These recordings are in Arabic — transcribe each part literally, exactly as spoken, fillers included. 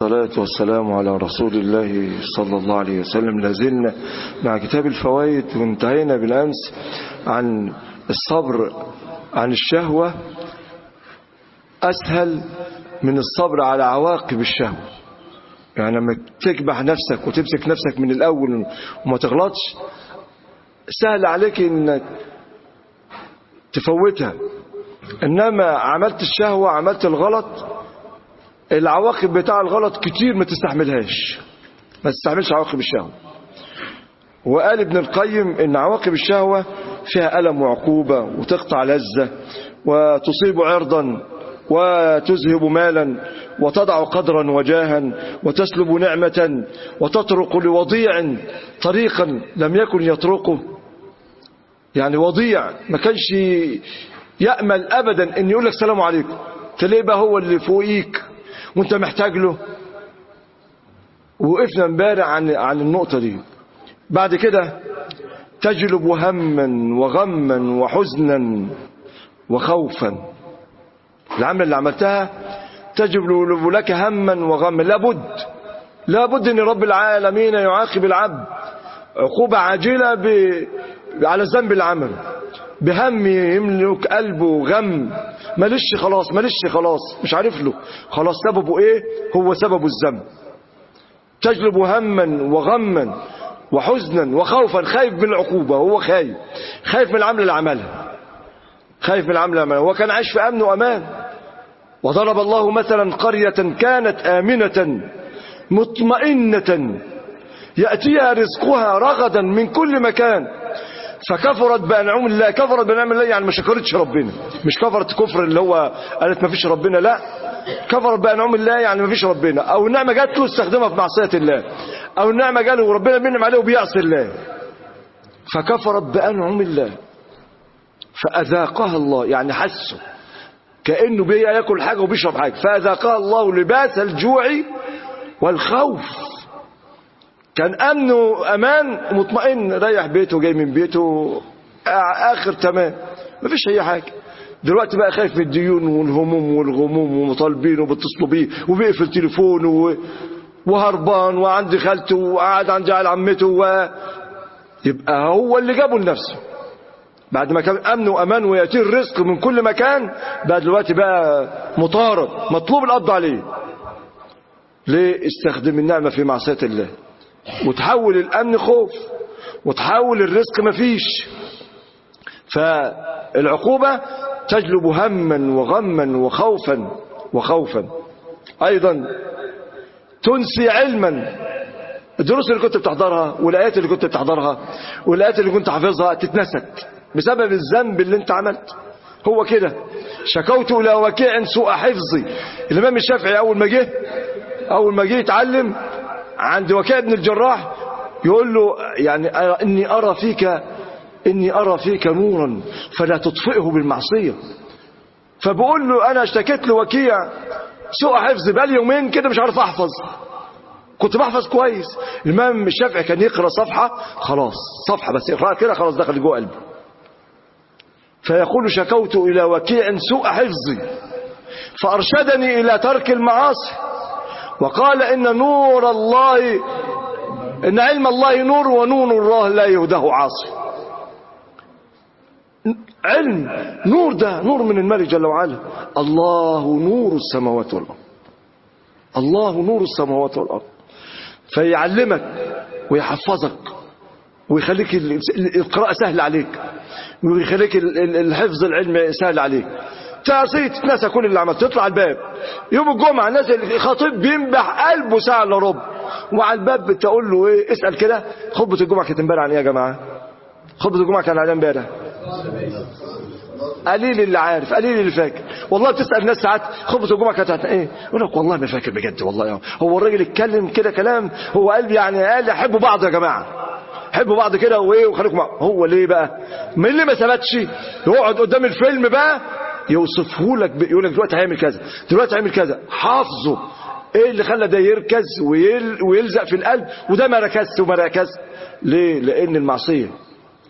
والصلاة والسلام على رسول الله صلى الله عليه وسلم. لازلنا مع كتاب الفوائد، وانتهينا بالأمس عن الصبر عن الشهوة أسهل من الصبر على عواقب الشهوة. يعني لما تكبح نفسك وتمسك نفسك من الأول وما تغلطش، سهل عليك إنك تفوتها. إنما عملت الشهوة، عملت الغلط، العواقب بتاع الغلط كتير ما تستحملهاش، ما تستحملش عواقب الشهوة. وقال ابن القيم إن عواقب الشهوة فيها ألم وعقوبة، وتقطع لذة، وتصيب عرضا، وتذهب مالا، وتضع قدرا وجاها، وتسلب نعمة، وتطرق لوضيع طريقا لم يكن يطرقه. يعني وضيع ما كانش يأمل أبدا أن يقول لك السلام عليكم، تلاقيه بقى هو اللي فوقيك وانت محتاج له. وقفنا امبارح عن عن النقطة دي. بعد كده تجلب هما وغما وحزنا وخوفا. العمل اللي عملتها تجلب لك هما وغما. لابد لابد ان رب العالمين يعاقب العبد عقوبة عاجلة ب... على ذنب العمل، بهم يملك قلبه غم، مالش خلاص مالش خلاص مش عارف له خلاص سببه ايه، هو سببه الذنب. تجلب هما وغما وحزنا وخوفا. خايف من العقوبة، هو خايف خايف من العمل اللي عملها، خايف من العمل اللي عملها. هو كان عايش في أمن وأمان. وضرب الله مثلا قرية كانت آمنة مطمئنة يأتيها رزقها رغدا من كل مكان فكفرت بأنعم الله. كفرت بأنعم الله يعني ما شكرتش ربنا، مش كفرت كفر اللي هو قالت ما فيش ربنا، لا، كفرت بأنعم الله يعني ما فيش ربنا، أو النعمة جات له استخدمها في معصية الله، أو النعمة جاله وربنا بينعم عليه وبيعصي الله. فكفرت بأنعم الله فأذاقها الله، يعني حسه كأنه بياكل حاجة وبيشرب حاجة، فأذاقها الله لباس الجوع والخوف. كان أمنه أمان مطمئن، رايح بيته جاي من بيته آخر تمام، ما فيش أي حاجة. دلوقتي بقى خايف من الديون والهموم والغموم ومطالبين وبتصلوا بيه وبيقفل تليفونه وهربان وعند خالته وقاعد عند عمته، ويبقى هو اللي جابه لنفسه. بعد ما كان أمن وأمان ويأتيه الرزق من كل مكان، بقى دلوقتي بقى مطارد مطلوب القبض عليه. ليه؟ استخدم النعمة في معصية الله، وتحول الأمن خوف، وتحول الرزق مفيش. فالعقوبة تجلب هما وغما وخوفا وخوفا. أيضا تنسي علما. الدروس اللي كنت بتحضرها والآيات اللي كنت بتحضرها والآيات اللي كنت حافظها تتنست بسبب الذنب اللي انت عملت. هو كده. شكوت إلى وكيع سوء حفظي. الإمام الشافعي أول ما جه أول ما جه يتعلم عند وكيع بن الجراح يقول له يعني إني أرى فيك إني أرى فيك نورا فلا تطفئه بالمعصية. فبقول له أنا اشتكيت لوكيع سوء حفظ بقالي يومين كده مش عارف أحفظ. كنت بحفظ كويس. الإمام الشافعي كان يقرأ صفحة خلاص، صفحة بس يقرأ كده خلاص دخل جوه قلبه. فيقول شكوت إلى وكيع سوء حفظي فأرشدني إلى ترك المعاصي، وقال إن نور الله إن علم الله نور ونور الله لا يهده عاصي. علم نور، ده نور من الملك جل وعلا. الله نور السماوات والأرض، الله نور السماوات والأرض. فيعلمك ويحفظك ويخليك القراءة سهل عليك، ويخليك الحفظ العلم سهل عليك. تعصي تتنسى كل اللي عملت، تطلع الباب يوم الجمعة الناس الخطيب بينبح قلبه ساعة الا ربع، وعلى الباب تقول له ايه، اسأل كده خطبة الجمعة كانت امبارح عن ايه يا جماعة؟ خطبة الجمعة كان عن امبارح؟ قليل اللي عارف، قليل اللي فاكر. والله بتسأل ناس ساعات خطبة الجمعة كانت عن ايه؟ يقول لك والله ما فاكر بجد والله. يعني هو الراجل اتكلم كده كلام، هو قلبي يعني قال حبوا بعض يا جماعة، حبوا بعض كده وايه وخليكم. هو ليه بقى؟ من اللي ما ثبتش يقعد قدام الفيلم بقى يوصفه لك، يقول لك دلوقتي هيعمل كذا، دلوقتي هيعمل كذا، حافظه. ايه اللي خلى ده يركز ويل ويلزق في القلب وده ما ركزش وما ركز؟ ليه؟ لان المعصية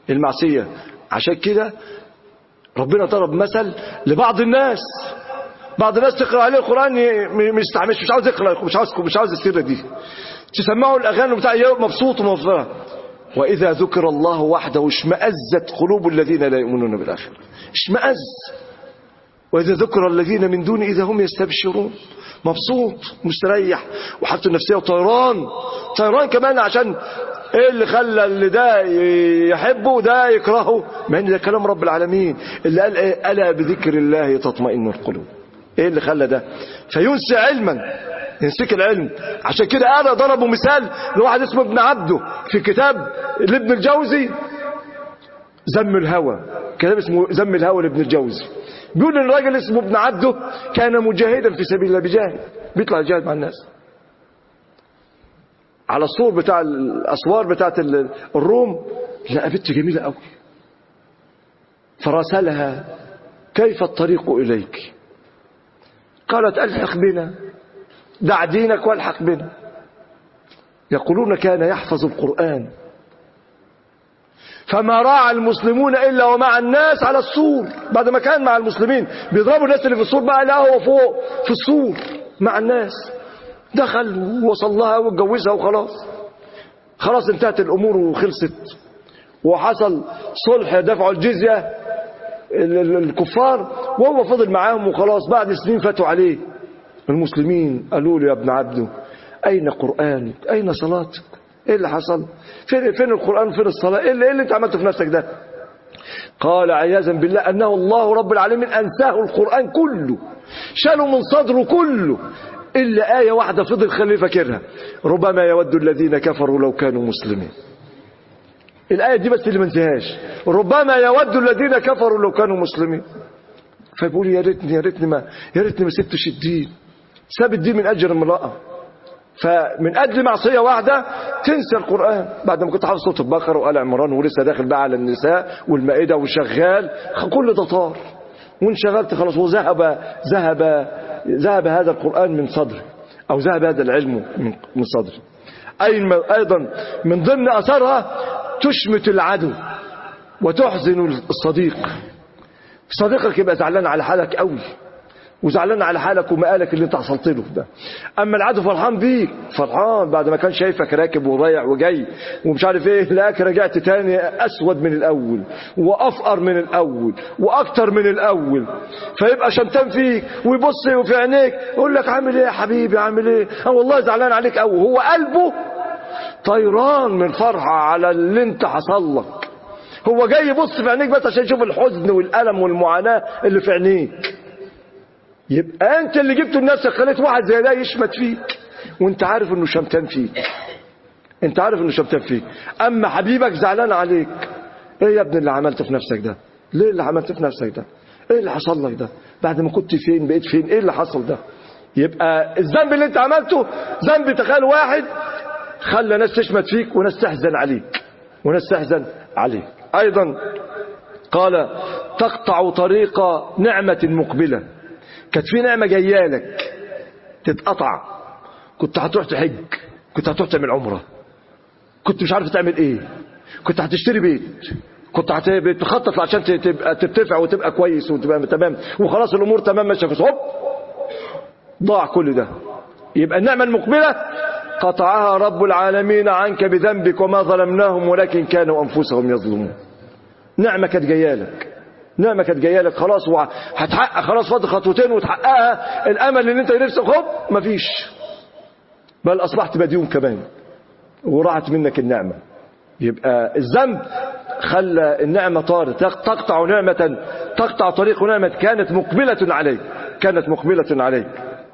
المعصية عشان كده ربنا ضرب مثل لبعض الناس بعض الناس تقرأ عليه القرآن مش مش مش عاوز يقرأ، مش عاوز مش عاوز السيرة دي، تسمعوا الأغاني بتاع مبسوط ومبسوط. وإذا ذكر الله وحده اشمأزت قلوب الذين لا يؤمنون بالآخرة، اشمأز. وإذا ذكر الذين من دون إذا هم يستبشرون، مبسوط مستريح وحالته النفسية وطيران طيران كمان. عشان ايه اللي خلى اللي ده يحبه وده يكرهه؟ ما ان ده كلام رب العالمين اللي قال ايه؟ ألا بذكر الله تطمئن القلوب. ايه اللي خلى ده؟ فينسي علما، ينسيك العلم. عشان كده انا ضربوا مثال لواحد اسمه ابن عبده في كتاب لابن الجوزي ذم الهوى، كتاب اسمه ذم الهوى لابن الجوزي. بيقول ان الراجل اسمه ابن عبده كان مجاهدا في سبيل الله، بيجاهد بيطلع يجاهد مع الناس على السور بتاع الاسوار بتاعت الروم. لقى بنت جميله قوي فراسلها: كيف الطريق اليك؟ قالت: الحق بنا، دع دينك والحق بنا. يقولون كان يحفظ القرآن فما راعى المسلمون إلا ومع الناس على السور. بعد ما كان مع المسلمين بيضربوا الناس اللي في السور، بقى لا هو فوق في السور مع الناس. دخل ووصل لها واتجوزها وخلاص، خلاص انتهت الأمور وخلصت، وحصل صلح دفعوا الجزية الكفار وهو فضل معاهم وخلاص. بعد سنين فاتوا عليه المسلمين، قالوا له: يا ابن عبده أين قرآنك؟ أين صلاتك؟ ايه اللي حصل؟ فين فين القرآن وفين الصلاة؟ ايه اللي, إيه اللي انت عملته في نفسك ده؟ قال عياذا بالله أنه الله رب العالمين أنساه القرآن كله، شالوا من صدره كله إلا آية واحدة فضل خليه فاكرها: ربما يود الذين كفروا لو كانوا مسلمين. الآية دي بس اللي ما انساهاش، ربما يود الذين كفروا لو كانوا مسلمين. فبيقول: يا ريتني يا ريتني ما يا ريتني ما سبتش الدين. ساب الدين من أجل امرأة، فمن أجل معصية واحدة تنسى القرآن. بعد ما كنت حافظ سورة البقرة وآل عمران ولسه داخل بقى على النساء والمائدة وشغال، كل ده طار وانشغلت خلاص، وذهب ذهب ذهب هذا القرآن من صدري، أو ذهب هذا العلم من صدري. أيضا من ضمن أثرها تشمت العدو وتحزن الصديق. صديقك يبقى زعلان على حالك قوي، وزعلان على حالك ومقالك اللي انت حصلت له ده. اما العدو فرحان بيك، فرحان بعد ما كان شايفك راكب ورايح وجاي ومش عارف ايه، لاك رجعت تاني اسود من الاول وافقر من الاول واكتر من الاول، فيبقى شمتان فيك ويبص في عينيك يقول لك: عامل ايه يا حبيبي؟ عامل ايه؟ اه والله زعلان عليك قوي. هو قلبه طيران من فرحة على اللي انت حصل لك، هو جاي يبص في عينيك بس عشان يشوف الحزن والألم والمعاناة اللي في عينيك. يبقى انت اللي جبته لنفسك، خليت واحد زي ده يشمت فيك وانت عارف انه شمتان فيك، انت عارف انه شمتان فيك. اما حبيبك زعلان عليك: ايه يا ابني اللي عملته في نفسك ده؟ ليه اللي عملته في نفسك ده؟ ايه اللي حصل لك ده؟ بعد ما كنت فين بقيت فين؟ ايه اللي حصل ده؟ يبقى الذنب اللي انت عملته ذنب. تخيل واحد خلى ناس تشمت فيك وناس تحزن عليك وناس تحزن عليك. ايضا قال: تقطع طريق نعمة مقبلة. كانت في نعمة جايه لك تتقطع، كنت هتروح تحج، كنت هتروح تعمل عمرة، كنت مش عارف تعمل ايه، كنت هتشتري بيت، كنت هتخطط عشان تبقى ترتفع وتبقى كويس وتبقى تمام وخلاص الامور تمام ماشيه، هوب ضاع كل ده. يبقى النعمة المقبلة قطعها رب العالمين عنك بذنبك وما ظلمناهم ولكن كانوا انفسهم يظلمون. نعمة كانت جايه لك، نعمة كانت جايه لك خلاص وهتحقق، خلاص فاضل خطوتين وتحققها، الامل اللي انت نفسك هوب مفيش، بل اصبحت مديون كمان وراحت منك النعمة. يبقى الذنب خلى النعمة طارت، تقطع نعمة، تقطع طريق نعمة كانت مقبلة عليك، كانت مقبلة عليك.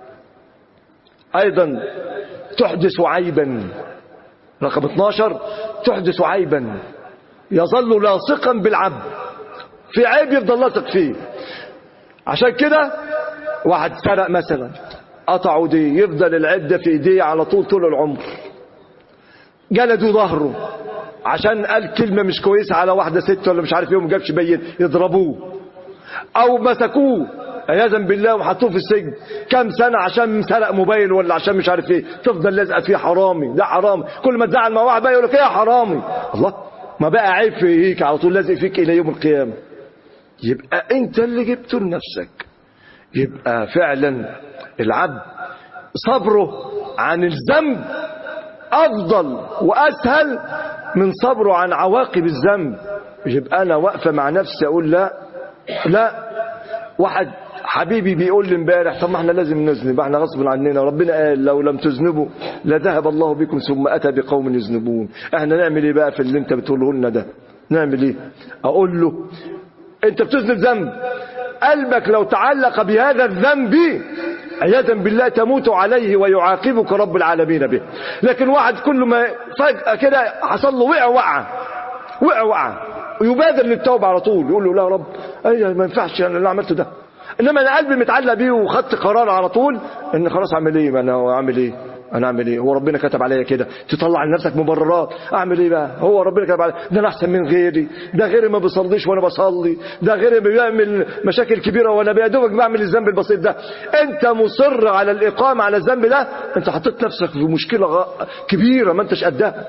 ايضا تحدث عيبا. رقم اثناشر: تحدث عيبا يظل لاصقا بالعبد، في عيب يفضل لاصق فيه. عشان كده واحد سرق مثلا، قطعوا دي، يفضل العيب ده في ايديه على طول طول العمر. جلدوا ظهره عشان قال كلمة مش كويسة على واحدة ست ولا مش عارف ايه وما جابش بين، يضربوه. او مسكوه عياذا بالله وحطوه في السجن كام سنة عشان سرق موبايل ولا عشان مش عارف ايه، تفضل لازقه فيه حرامي، ده حرامي. كل ما تزعل مع واحد بقى يقول لك ايه يا حرامي، الله ما بقى عيب فيك على طول لازق فيك الى يوم القيامة. يبقى انت اللي جبته لنفسك، يبقى فعلا العبد صبره عن الذنب أفضل وأسهل من صبره عن عواقب الذنب. يبقى أنا واقفة مع نفسي أقول لا لا. واحد حبيبي بيقول لي امبارح طب ما احنا لازم نذنب، احنا غصب عننا، ربنا قال لو لم تذنبوا لذهب الله بكم ثم أتى بقوم يذنبون. احنا نعمل ايه بقى في اللي انت بتقوله لنا ده؟ نعمل ايه؟ أقول له انت بتذنب ذنب، قلبك لو تعلق بهذا الذنب عياذا بالله تموت عليه ويعاقبك رب العالمين به. لكن واحد كل ما فجأة كده حصل له وقع وقع وقع وقع ويبادر للتوبة على طول، يقول له لا يا رب ايه ما ينفعش انا اللي عملته ده. انما انا قلبي متعلق بيه وخدت قرار على طول ان خلاص اعمل ايه، ما انا اعمل ايه انا اعمل ايه، هو ربنا كتب عليا كده، تطلع لنفسك مبررات. اعمل ايه بقى، هو ربنا كتب عليا ده، انا احسن من غيري، ده غيري ما بيصليش وانا بصلي، ده غيري بيعمل مشاكل كبيره وانا بيدوبك بعمل الذنب البسيط ده. انت مصر على الاقامه على الذنب ده، انت حطيت نفسك في مشكله كبيره ما انتش قدها،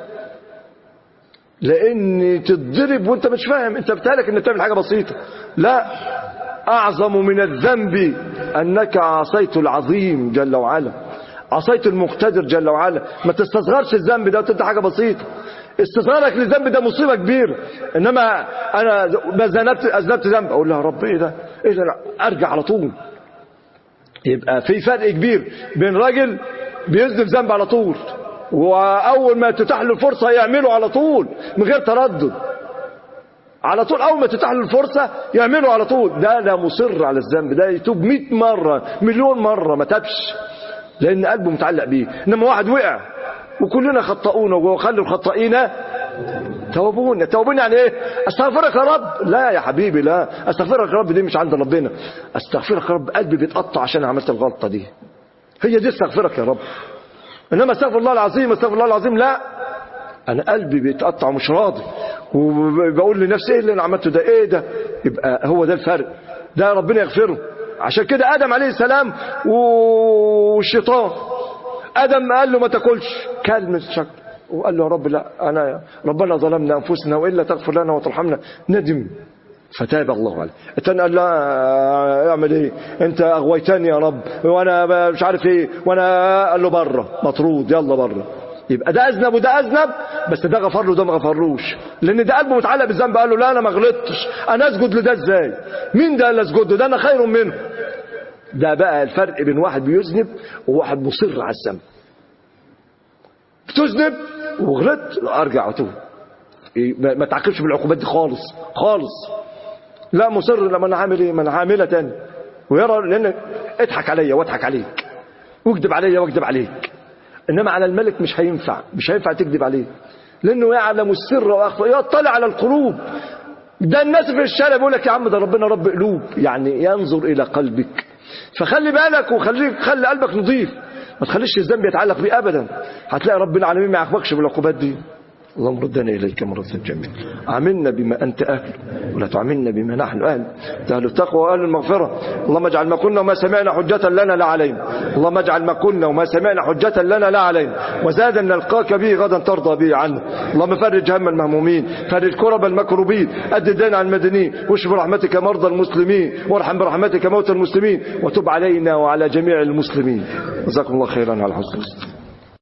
لان تتضرب وانت مش فاهم، انت بتهلك انك بتعمل حاجه بسيطه. لا، اعظم من الذنب انك عصيت العظيم جل وعلا، عصيت المقتدر جل وعلا. ما تستصغرش الذنب ده وتبدا حاجه بسيطه. استصغارك للذنب ده مصيبه كبيره. انما انا ذنبت اذنبت ذنب اقول له يا رب ايه ده ايه ده، ارجع على طول. يبقى في فرق كبير بين راجل بيذنب ذنب على طول واول ما تتاح له الفرصه يعمله على طول من غير تردد، على طول اول ما تتاح له الفرصه يعمله على طول. ده لا مصر على الذنب، ده يتوب مئة مره مليون مره ما تابش لان قلبه متعلق بيه. انما واحد وقع وكلنا خطئون وخلوا الخطئين توبون. توبون يعني ايه؟ استغفرك يا رب. لا يا حبيبي لا، استغفرك يا رب دي مش عند ربنا. استغفرك يا رب قلبي بيتقطع عشان عملت الغلطه دي، هي دي استغفرك يا رب. انما استغفر الله العظيم استغفر الله العظيم لا، انا قلبي بيتقطع ومش راضي وبقول لنفسي ايه اللي انا عملته ده، ايه ده. يبقى هو ده الفرق، ده ربنا يغفره. عشان كده ادم عليه السلام والشيطان، ادم قال له ما تاكلش، كل من الشجر وقال له يا رب لا، انا ربنا ظلمنا انفسنا والا تغفر لنا وترحمنا، ندم فتاب الله عليه. الثاني قال لا اعمل ايه، انت اغويتني يا رب وانا مش عارف ايه، وانا قال له بره مطرود يلا بره. يبقى ده اذنب وده اذنب، بس ده غفر له ده ما غفرلوش، لان ده قلبه متعلق بالذنب. قال له لا انا ما غلطتش، انا اسجد لده ازاي، مين ده اللي اسجد له، ده انا خير منه. ده بقى الفرق بين واحد بيذنب وواحد مصر على الذنب. بتذنب وغلطت ارجع وتوب، ما تعاقبش بالعقوبات دي خالص خالص. لا مصر لما انا عامل ايه، ما انا عاملها تاني ويرى، لان اضحك عليا واضحك عليك واكذب عليا واكذب عليك. انما على الملك مش هينفع، مش هينفع تكذب عليه، لانه يعلم السر واخفى، يطلع على القلوب. ده الناس في الشارع بيقول لك يا عم ده ربنا رب قلوب، يعني ينظر الى قلبك. فخلي بالك وخليك خلي قلبك نظيف، ما تخليش الذنب يتعلق بيه ابدا. هتلاقي رب العالمين ما يعاقبكش بالعقوبات دي. اللهم ردنا إليك مرة جميلة، عاملنا بما أنت أهل ولا تعاملنا بما نحن أهل. أهل التقوى وأهل المغفرة. اللهم اجعل ما كنا وما سمعنا حجة لنا لا علينا. اللهم اجعل ما كنا وما سمعنا حجة لنا لا علينا، وزادا نلقاك به غدا ترضى به عنا. اللهم فرج هم المهمومين، فرج كرب المكروبين، أد الدين عن المدينين، واشف برحمتك مرضى المسلمين، وارحم برحمتك موتى المسلمين، وتب علينا وعلى جميع المسلمين. جزاكم الله خيرا على حسن